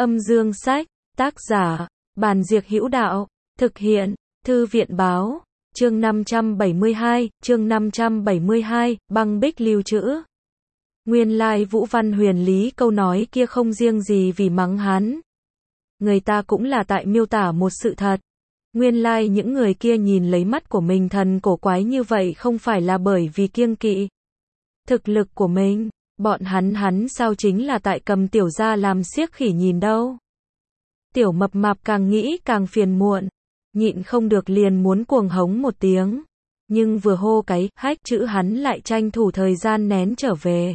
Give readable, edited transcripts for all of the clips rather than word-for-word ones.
Âm dương sách, tác giả, Bàn Diệc Hữu Đạo, thực hiện, Thư viện báo, chương 572, băng bích lưu trữ. Nguyên lai Vũ Văn Huyền lý câu nói kia không riêng gì vì mắng hắn. Người ta cũng là tại miêu tả một sự thật. Nguyên lai những người kia nhìn lấy mắt của mình thần cổ quái như vậy không phải là bởi vì kiêng kỵ thực lực của mình, bọn hắn sao chính là tại cầm tiểu gia làm xiếc khỉ nhìn đâu. Tiểu mập mạp càng nghĩ càng phiền muộn, nhịn không được liền muốn cuồng hống một tiếng, nhưng vừa hô cái hách chữ hắn lại tranh thủ thời gian nén trở về.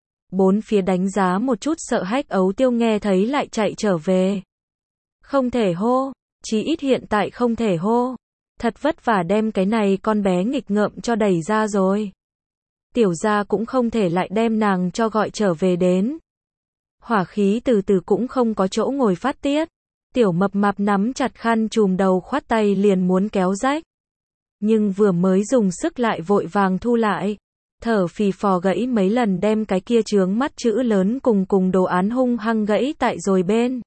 Bốn phía đánh giá một chút sợ Hách Ấu Tiêu nghe thấy lại chạy trở về. Không thể hô, chí ít hiện tại không thể hô. Thật vất vả đem cái này con bé nghịch ngợm cho đẩy ra rồi. Tiểu gia cũng không thể lại đem nàng cho gọi trở về đến. Hỏa khí từ từ cũng không có chỗ ngồi phát tiết. Tiểu mập mạp nắm chặt khăn trùm đầu khoát tay liền muốn kéo rách. Nhưng vừa mới dùng sức lại vội vàng thu lại. Thở phì phò gãy mấy lần đem cái kia chướng mắt chữ lớn cùng đồ án hung hăng gãy tại rồi bên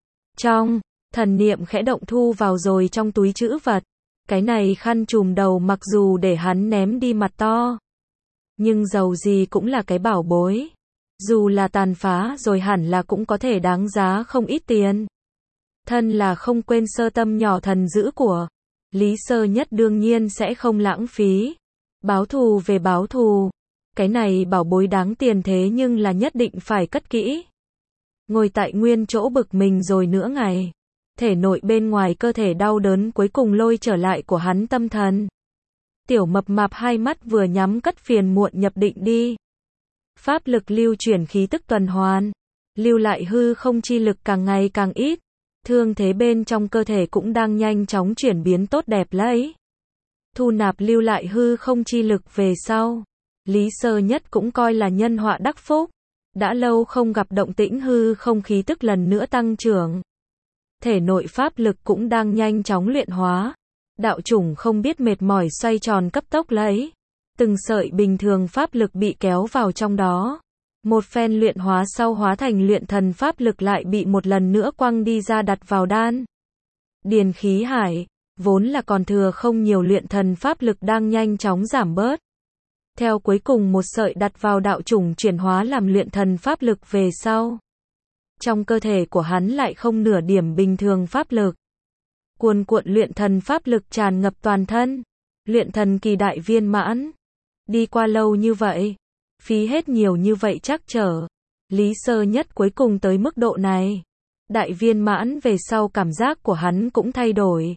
trong, thần niệm khẽ động thu vào rồi trong túi chữ vật. Cái này khăn trùm đầu mặc dù để hắn ném đi mặt to, nhưng dầu gì cũng là cái bảo bối. Dù là tàn phá rồi hẳn là cũng có thể đáng giá không ít tiền. Thân là không quên sơ tâm nhỏ thần dữ của Lý Sơ Nhất đương nhiên sẽ không lãng phí. Báo thù về báo thù, cái này bảo bối đáng tiền thế nhưng là nhất định phải cất kỹ. Ngồi tại nguyên chỗ bực mình rồi nửa ngày, thể nội bên ngoài cơ thể đau đớn cuối cùng lôi trở lại của hắn tâm thần. Tiểu mập mạp hai mắt vừa nhắm cất phiền muộn nhập định đi. Pháp lực lưu chuyển khí tức tuần hoàn, lưu lại hư không chi lực càng ngày càng ít, thương thế bên trong cơ thể cũng đang nhanh chóng chuyển biến tốt đẹp lấy. Thu nạp lưu lại hư không chi lực về sau, Lý Sơ Nhất cũng coi là nhân họa đắc phúc. Đã lâu không gặp động tĩnh hư không khí tức lần nữa tăng trưởng. Thể nội pháp lực cũng đang nhanh chóng luyện hóa. Đạo chủng không biết mệt mỏi xoay tròn cấp tốc lấy. Từng sợi bình thường pháp lực bị kéo vào trong đó. Một phen luyện hóa sau hóa thành luyện thần pháp lực lại bị một lần nữa quăng đi ra đặt vào đan điền khí hải. Vốn là còn thừa không nhiều luyện thần pháp lực đang nhanh chóng giảm bớt. Theo cuối cùng một sợi đặt vào đạo chủng chuyển hóa làm luyện thần pháp lực về sau. Trong cơ thể của hắn lại không nửa điểm bình thường pháp lực. Cuồn cuộn luyện thần pháp lực tràn ngập toàn thân. Luyện thần kỳ đại viên mãn. Đi qua lâu như vậy, phí hết nhiều như vậy chắc trở. Lý Sơ Nhất cuối cùng tới mức độ này. Đại viên mãn về sau cảm giác của hắn cũng thay đổi.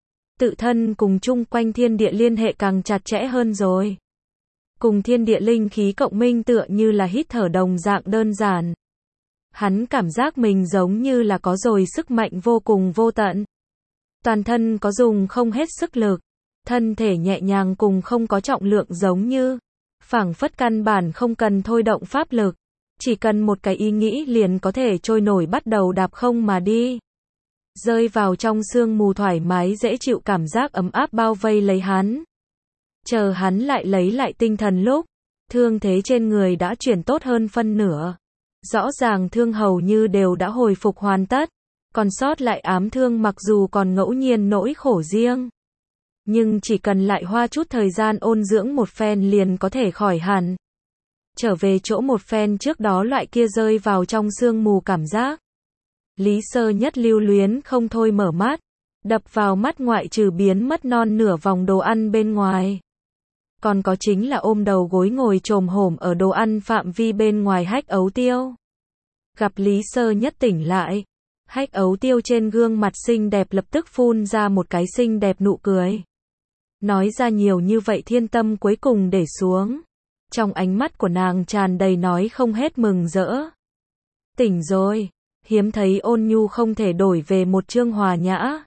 Tự thân cùng chung quanh thiên địa liên hệ càng chặt chẽ hơn rồi. Cùng thiên địa linh khí cộng minh tựa như là hít thở đồng dạng đơn giản. Hắn cảm giác mình giống như là có rồi sức mạnh vô cùng vô tận. Toàn thân có dùng không hết sức lực. Thân thể nhẹ nhàng cùng không có trọng lượng giống như. Phảng phất căn bản không cần thôi động pháp lực. Chỉ cần một cái ý nghĩ liền có thể trôi nổi bắt đầu đạp không mà đi. Rơi vào trong sương mù thoải mái dễ chịu cảm giác ấm áp bao vây lấy hắn. Chờ hắn lại lấy lại tinh thần lúc, thương thế trên người đã chuyển tốt hơn phân nửa. Rõ ràng thương hầu như đều đã hồi phục hoàn tất, còn sót lại ám thương mặc dù còn ngẫu nhiên nỗi khổ riêng. Nhưng chỉ cần lại hoa chút thời gian ôn dưỡng một phen liền có thể khỏi hẳn. Trở về chỗ một phen trước đó loại kia rơi vào trong sương mù cảm giác. Lý Sơ Nhất lưu luyến không thôi mở mắt, đập vào mắt ngoại trừ biến mất non nửa vòng đồ ăn bên ngoài. Còn có chính là ôm đầu gối ngồi chồm hổm ở đồ ăn phạm vi bên ngoài Hách Ấu Tiêu. Gặp Lý Sơ Nhất tỉnh lại, Hách Ấu Tiêu trên gương mặt xinh đẹp lập tức phun ra một cái xinh đẹp nụ cười. Nói ra nhiều như vậy thiên tâm cuối cùng để xuống. Trong ánh mắt của nàng tràn đầy nói không hết mừng rỡ. Tỉnh rồi. Hiếm thấy ôn nhu không thể đổi về một chương hòa nhã.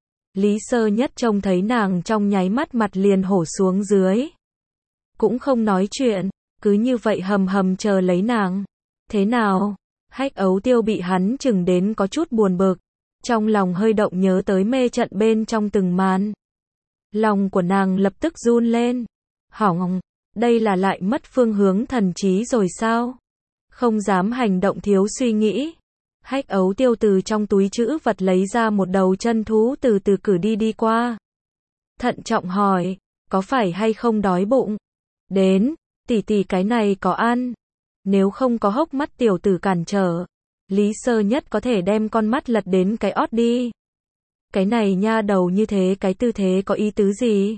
Lý Sơ Nhất trông thấy nàng trong nháy mắt mặt liền hổ xuống dưới. Cũng không nói chuyện, cứ như vậy hầm hầm chờ lấy nàng. Thế nào? Hách Ấu Tiêu bị hắn chừng đến có chút buồn bực. Trong lòng hơi động nhớ tới mê trận bên trong từng màn. Lòng của nàng lập tức run lên. Hỏng, đây là lại mất phương hướng thần trí rồi sao? Không dám hành động thiếu suy nghĩ. Hách Ấu Tiêu từ trong túi trữ vật lấy ra một đầu chân thú từ từ cử đi qua. Thận trọng hỏi, có phải hay không đói bụng? Đến, tỷ tỷ cái này có ăn. Nếu không có hốc mắt tiểu tử cản trở, Lý Sơ Nhất có thể đem con mắt lật đến cái ót đi. Cái này nha đầu như thế cái tư thế có ý tứ gì?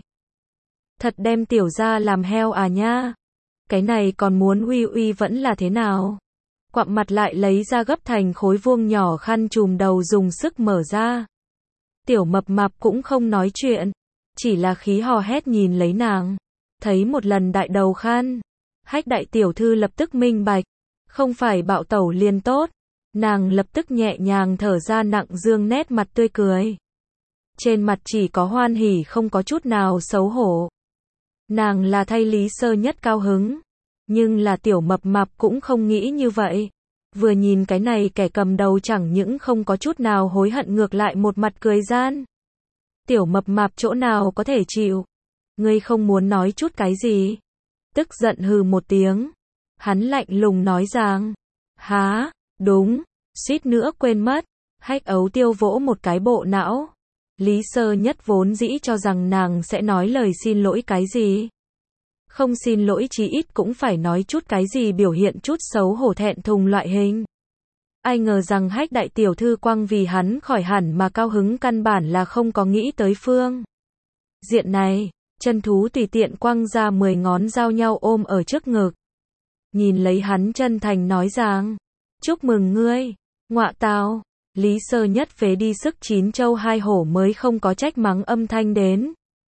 Thật đem tiểu ra làm heo à nha? Cái này còn muốn uy uy vẫn là thế nào? Quặm mặt lại lấy ra gấp thành khối vuông nhỏ khăn trùm đầu dùng sức mở ra. Tiểu mập mạp cũng không nói chuyện, chỉ là khí hò hét nhìn lấy nàng. Thấy một lần đại đầu khăn, Hách đại tiểu thư lập tức minh bạch, không phải bạo tẩu liền tốt. Nàng lập tức nhẹ nhàng thở ra nặng dương nét mặt tươi cười. Trên mặt chỉ có hoan hỉ không có chút nào xấu hổ. Nàng là thay Lý Sơ Nhất cao hứng, nhưng là tiểu mập mạp cũng không nghĩ như vậy. Vừa nhìn cái này kẻ cầm đầu chẳng những không có chút nào hối hận ngược lại một mặt cười gian. Tiểu mập mạp chỗ nào có thể chịu? Ngươi không muốn nói chút cái gì? Tức giận hừ một tiếng. Hắn lạnh lùng nói rằng, há, đúng, suýt nữa quên mất. Hách Ấu Tiêu vỗ một cái bộ não. Lý Sơ Nhất vốn dĩ cho rằng nàng sẽ nói lời xin lỗi cái gì. Không xin lỗi chí ít cũng phải nói chút cái gì biểu hiện chút xấu hổ thẹn thùng loại hình. Ai ngờ rằng Hách đại tiểu thư quang vì hắn khỏi hẳn mà cao hứng căn bản là không có nghĩ tới phương diện này, chân thú tùy tiện quăng ra 10 ngón giao nhau ôm ở trước ngực. Nhìn lấy hắn chân thành nói rằng, chúc mừng ngươi, ngọa tào. Lý Sơ Nhất phế đi sức 9 châu 2 hổ mới không có trách mắng âm thanh đến.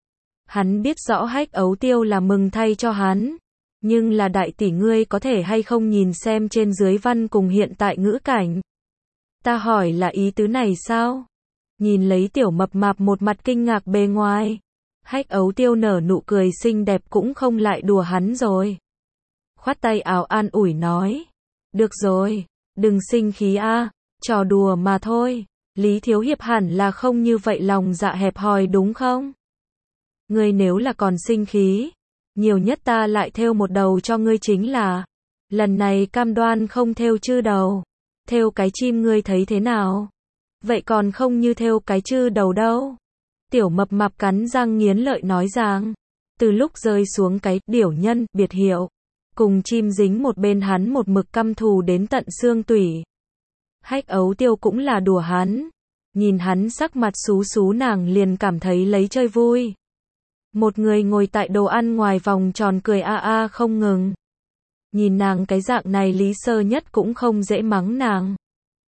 Hắn biết rõ Hách Ấu Tiêu là mừng thay cho hắn, nhưng là đại tỷ ngươi có thể hay không nhìn xem trên dưới văn cùng hiện tại ngữ cảnh. Ta hỏi là ý tứ này sao? Nhìn lấy tiểu mập mạp một mặt kinh ngạc bề ngoài, Hách Ấu Tiêu nở nụ cười xinh đẹp cũng không lại đùa hắn rồi. Khoát tay áo an ủi nói, được rồi, đừng sinh khí a, trò đùa mà thôi. Lý Thiếu Hiệp hẳn là không như vậy lòng dạ hẹp hòi đúng không? Ngươi nếu là còn sinh khí, nhiều nhất ta lại thêu một đầu cho ngươi chính là. Lần này cam đoan không thêu chư đầu. Thêu cái chim ngươi thấy thế nào? Vậy còn không như thêu cái chư đầu đâu. Tiểu mập mạp cắn răng nghiến lợi nói rằng, từ lúc rơi xuống cái điểu nhân biệt hiệu, cùng chim dính một bên hắn một mực căm thù đến tận xương tủy. Hách Ấu Tiêu cũng là đùa hắn. Nhìn hắn sắc mặt xú xú nàng liền cảm thấy lấy chơi vui. Một người ngồi tại đồ ăn ngoài vòng tròn cười a a không ngừng. Nhìn nàng cái dạng này Lý Sơ Nhất cũng không dễ mắng nàng.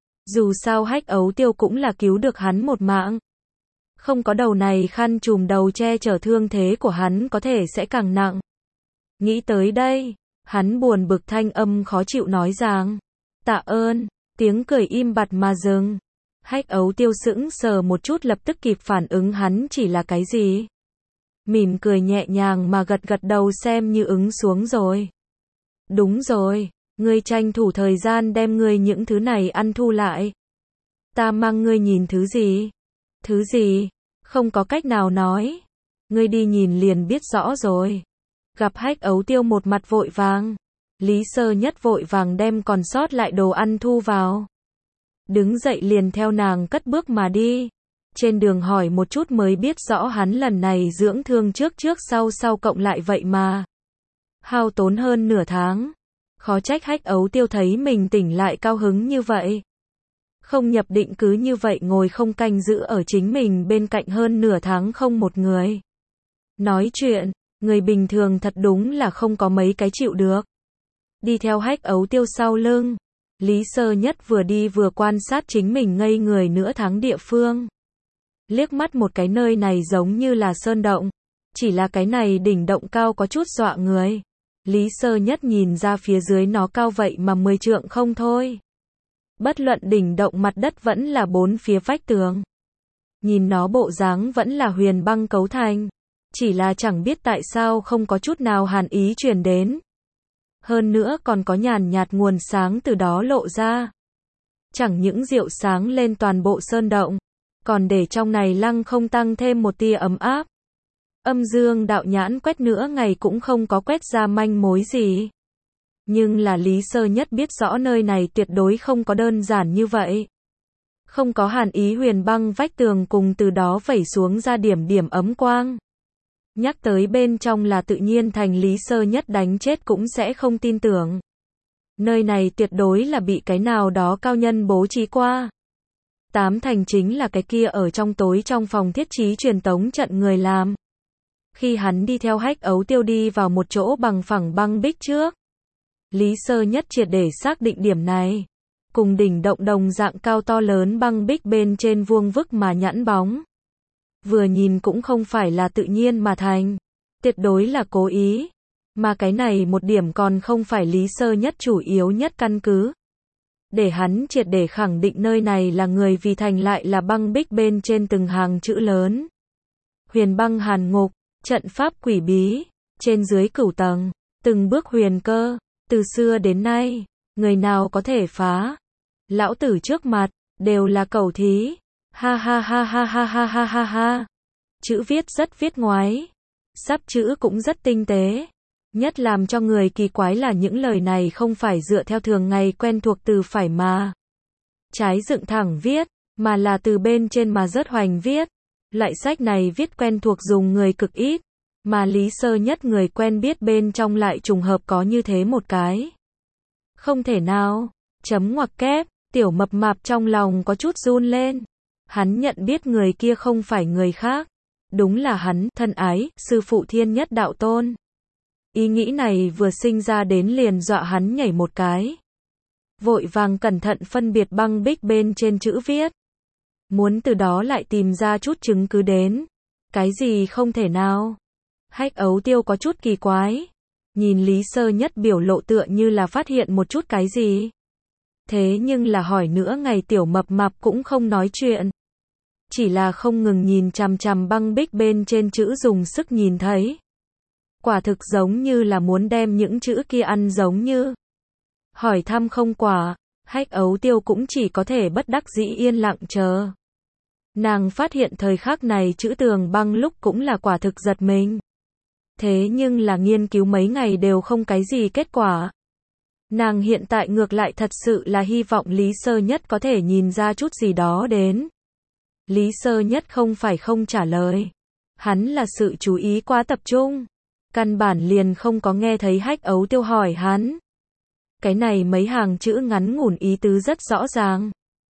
Dù sao Hách Ấu Tiêu cũng là cứu được hắn một mạng. Không có đầu này khăn trùm đầu che chở thương thế của hắn có thể sẽ càng nặng. Nghĩ tới đây, hắn buồn bực thanh âm khó chịu nói rằng, tạ ơn, tiếng cười im bặt mà dừng. Hách Ấu Tiêu sững sờ một chút lập tức kịp phản ứng hắn chỉ là cái gì. Mỉm cười nhẹ nhàng mà gật gật đầu xem như ứng xuống rồi. Đúng rồi, ngươi tranh thủ thời gian đem ngươi những thứ này ăn thu lại. Ta mang ngươi nhìn thứ gì? Thứ gì? Không có cách nào nói. Ngươi đi nhìn liền biết rõ rồi. Gặp Hách Ấu Tiêu một mặt vội vàng. Lý Sơ Nhất vội vàng đem còn sót lại đồ ăn thu vào. Đứng dậy liền theo nàng cất bước mà đi. Trên đường hỏi một chút mới biết rõ hắn lần này dưỡng thương trước sau cộng lại vậy mà hao tốn hơn nửa tháng. Khó trách Hách Ấu Tiêu thấy mình tỉnh lại cao hứng như vậy. Không nhập định cứ như vậy ngồi không canh giữ ở chính mình bên cạnh hơn nửa tháng không một người. Nói chuyện, người bình thường thật đúng là không có mấy cái chịu được. Đi theo Hách Ấu Tiêu sau lưng, Lý Sơ Nhất vừa đi vừa quan sát chính mình ngây người nửa tháng địa phương. Liếc mắt một cái nơi này giống như là sơn động, chỉ là cái này đỉnh động cao có chút dọa người. Lý Sơ Nhất nhìn ra phía dưới nó cao vậy mà 10 trượng không thôi. Bất luận đỉnh động mặt đất vẫn là bốn phía vách tường. Nhìn nó bộ dáng vẫn là huyền băng cấu thành, chỉ là chẳng biết tại sao không có chút nào hàn ý truyền đến. Hơn nữa còn có nhàn nhạt nguồn sáng từ đó lộ ra. Chẳng những rượu sáng lên toàn bộ sơn động, còn để trong này lăng không tăng thêm một tia ấm áp. Âm dương đạo nhãn quét nữa ngày cũng không có quét ra manh mối gì. Nhưng là Lý Sơ Nhất biết rõ nơi này tuyệt đối không có đơn giản như vậy. Không có hàn ý huyền băng vách tường cùng từ đó vẩy xuống ra điểm điểm ấm quang. Nhắc tới bên trong là tự nhiên thành Lý Sơ Nhất đánh chết cũng sẽ không tin tưởng. Nơi này tuyệt đối là bị cái nào đó cao nhân bố trí qua. Tám thành chính là cái kia ở trong tối trong phòng thiết trí truyền tống trận người làm. Khi hắn đi theo Hách Ấu Tiêu đi vào một chỗ bằng phẳng băng bích trước, Lý Sơ Nhất triệt để xác định điểm này. Cùng đỉnh động đồng dạng cao to lớn băng bích bên trên vuông vức mà nhẵn bóng. Vừa nhìn cũng không phải là tự nhiên mà thành. Tuyệt đối là cố ý. Mà cái này một điểm còn không phải Lý Sơ Nhất chủ yếu nhất căn cứ. Để hắn triệt để khẳng định nơi này là người vì thành lại là băng bích bên trên từng hàng chữ lớn. Huyền băng hàn ngục, trận pháp quỷ bí, trên dưới cửu tầng, từng bước huyền cơ, từ xưa đến nay, người nào có thể phá. Lão tử trước mặt, đều là cẩu thí. Ha ha ha ha ha ha ha ha ha. Chữ viết rất viết ngoái. Sắp chữ cũng rất tinh tế. Nhất làm cho người kỳ quái là những lời này không phải dựa theo thường ngày quen thuộc từ phải mà trái dựng thẳng viết, mà là từ bên trên mà rớt hoành viết. Loại sách này viết quen thuộc dùng người cực ít, mà Lý Sơ Nhất người quen biết bên trong lại trùng hợp có như thế một cái. Không thể nào, chấm ngoặc kép, tiểu mập mạp trong lòng có chút run lên. Hắn nhận biết người kia không phải người khác. Đúng là hắn, thân ái, sư phụ Thiên Nhất Đạo Tôn. Ý nghĩ này vừa sinh ra đến liền dọa hắn nhảy một cái. Vội vàng cẩn thận phân biệt băng bích bên trên chữ viết. Muốn từ đó lại tìm ra chút chứng cứ đến. Cái gì không thể nào. Hách Ấu Tiêu có chút kỳ quái. Nhìn Lý Sơ Nhất biểu lộ tựa như là phát hiện một chút cái gì. Thế nhưng là hỏi nữa ngày tiểu mập mạp cũng không nói chuyện. Chỉ là không ngừng nhìn chằm chằm băng bích bên trên chữ dùng sức nhìn thấy. Quả thực giống như là muốn đem những chữ kia ăn giống như. Hỏi thăm không quả, Hách Ấu Tiêu cũng chỉ có thể bất đắc dĩ yên lặng chờ. Nàng phát hiện thời khắc này chữ tường băng lúc cũng là quả thực giật mình. Thế nhưng là nghiên cứu mấy ngày đều không cái gì kết quả. Nàng hiện tại ngược lại thật sự là hy vọng Lý Sơ Nhất có thể nhìn ra chút gì đó đến. Lý Sơ Nhất không phải không trả lời. Hắn là sự chú ý quá tập trung. Căn bản liền không có nghe thấy Hách Ấu Tiêu hỏi hắn. Cái này mấy hàng chữ ngắn ngủn ý tứ rất rõ ràng.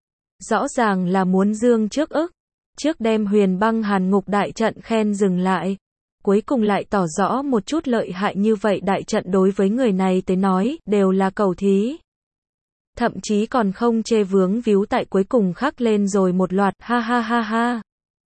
Rõ ràng là muốn dương trước ức. Trước đem huyền băng hàn ngục đại trận khen dừng lại. Cuối cùng lại tỏ rõ một chút lợi hại như vậy đại trận đối với người này tới nói, đều là cẩu thí. Thậm chí còn không chê vướng víu tại cuối cùng khắc lên rồi một loạt ha ha ha ha.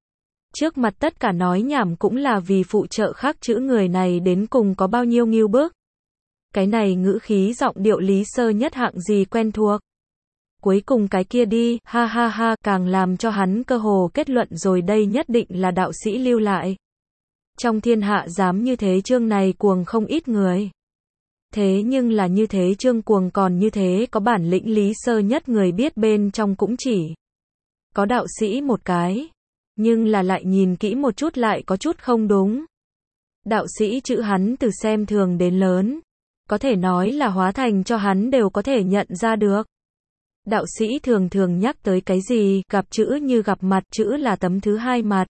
Trước mặt tất cả nói nhảm cũng là vì phụ trợ khắc chữ người này đến cùng có bao nhiêu nghiêu bức. Cái này ngữ khí giọng điệu Lý Sơ Nhất hạng gì quen thuộc. Cuối cùng cái kia đi, ha ha ha, càng làm cho hắn cơ hồ kết luận rồi đây nhất định là đạo sĩ lưu lại. Trong thiên hạ dám như thế chương này cuồng không ít người. Thế nhưng là như thế chương cuồng còn như thế có bản lĩnh Lý Sơ Nhất người biết bên trong cũng chỉ có đạo sĩ một cái. Nhưng là lại nhìn kỹ một chút lại có chút không đúng. Đạo sĩ chữ hắn từ xem thường đến lớn. Có thể nói là hóa thành cho hắn đều có thể nhận ra được. Đạo sĩ thường thường nhắc tới cái gì, gặp chữ như gặp mặt, chữ là tấm thứ hai mặt.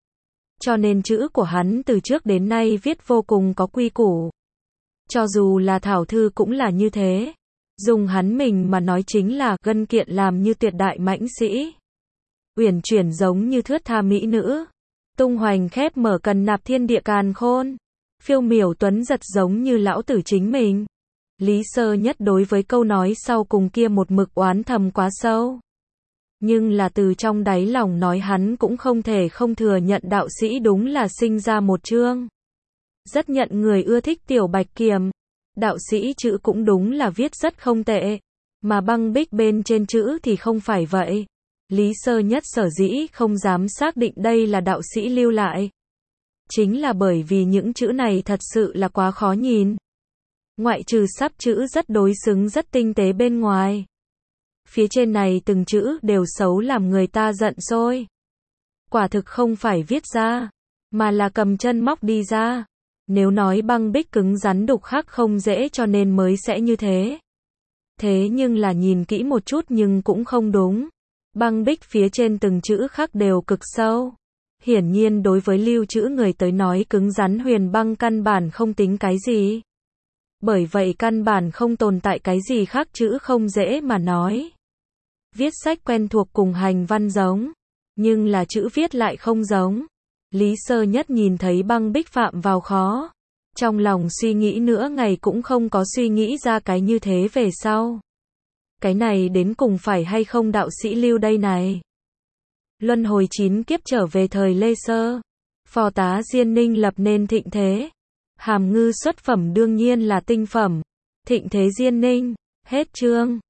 Cho nên chữ của hắn từ trước đến nay viết vô cùng có quy củ. Cho dù là thảo thư cũng là như thế. Dùng hắn mình mà nói chính là gân kiện làm như tuyệt đại mãnh sĩ. Uyển chuyển giống như thướt tha mỹ nữ. Tung hoành khép mở cần nạp thiên địa càn khôn. Phiêu miểu tuấn giật giống như lão tử chính mình. Lý Sơ Nhất đối với câu nói sau cùng kia một mực oán thầm quá sâu. Nhưng là từ trong đáy lòng nói hắn cũng không thể không thừa nhận đạo sĩ đúng là sinh ra một chương. Rất nhận người ưa thích tiểu bạch kiểm. Đạo sĩ chữ cũng đúng là viết rất không tệ. Mà băng bích bên trên chữ thì không phải vậy. Lý Sơ Nhất sở dĩ không dám xác định đây là đạo sĩ lưu lại. Chính là bởi vì những chữ này thật sự là quá khó nhìn. Ngoại trừ sắp chữ rất đối xứng rất tinh tế bên ngoài. Phía trên này từng chữ đều xấu làm người ta giận sôi. Quả thực không phải viết ra, mà là cầm chân móc đi ra. Nếu nói băng bích cứng rắn đục khắc không dễ cho nên mới sẽ như thế. Thế nhưng là nhìn kỹ một chút nhưng cũng không đúng. Băng bích phía trên từng chữ khắc đều cực sâu. Hiển nhiên đối với lưu trữ người tới nói cứng rắn huyền băng căn bản không tính cái gì. Bởi vậy căn bản không tồn tại cái gì khắc chữ không dễ mà nói. Viết sách quen thuộc cùng hành văn giống, nhưng là chữ viết lại không giống. Lý Sơ Nhất nhìn thấy băng bích phạm vào khó. Trong lòng suy nghĩ nửa ngày cũng không có suy nghĩ ra cái như thế về sau. Cái này đến cùng phải hay không đạo sĩ lưu đây này. Luân hồi 9 kiếp trở về thời Lê Sơ. Phò tá Diên Ninh lập nên thịnh thế. Hàm Ngư xuất phẩm đương nhiên là tinh phẩm. Thịnh thế Diên Ninh. Hết chương.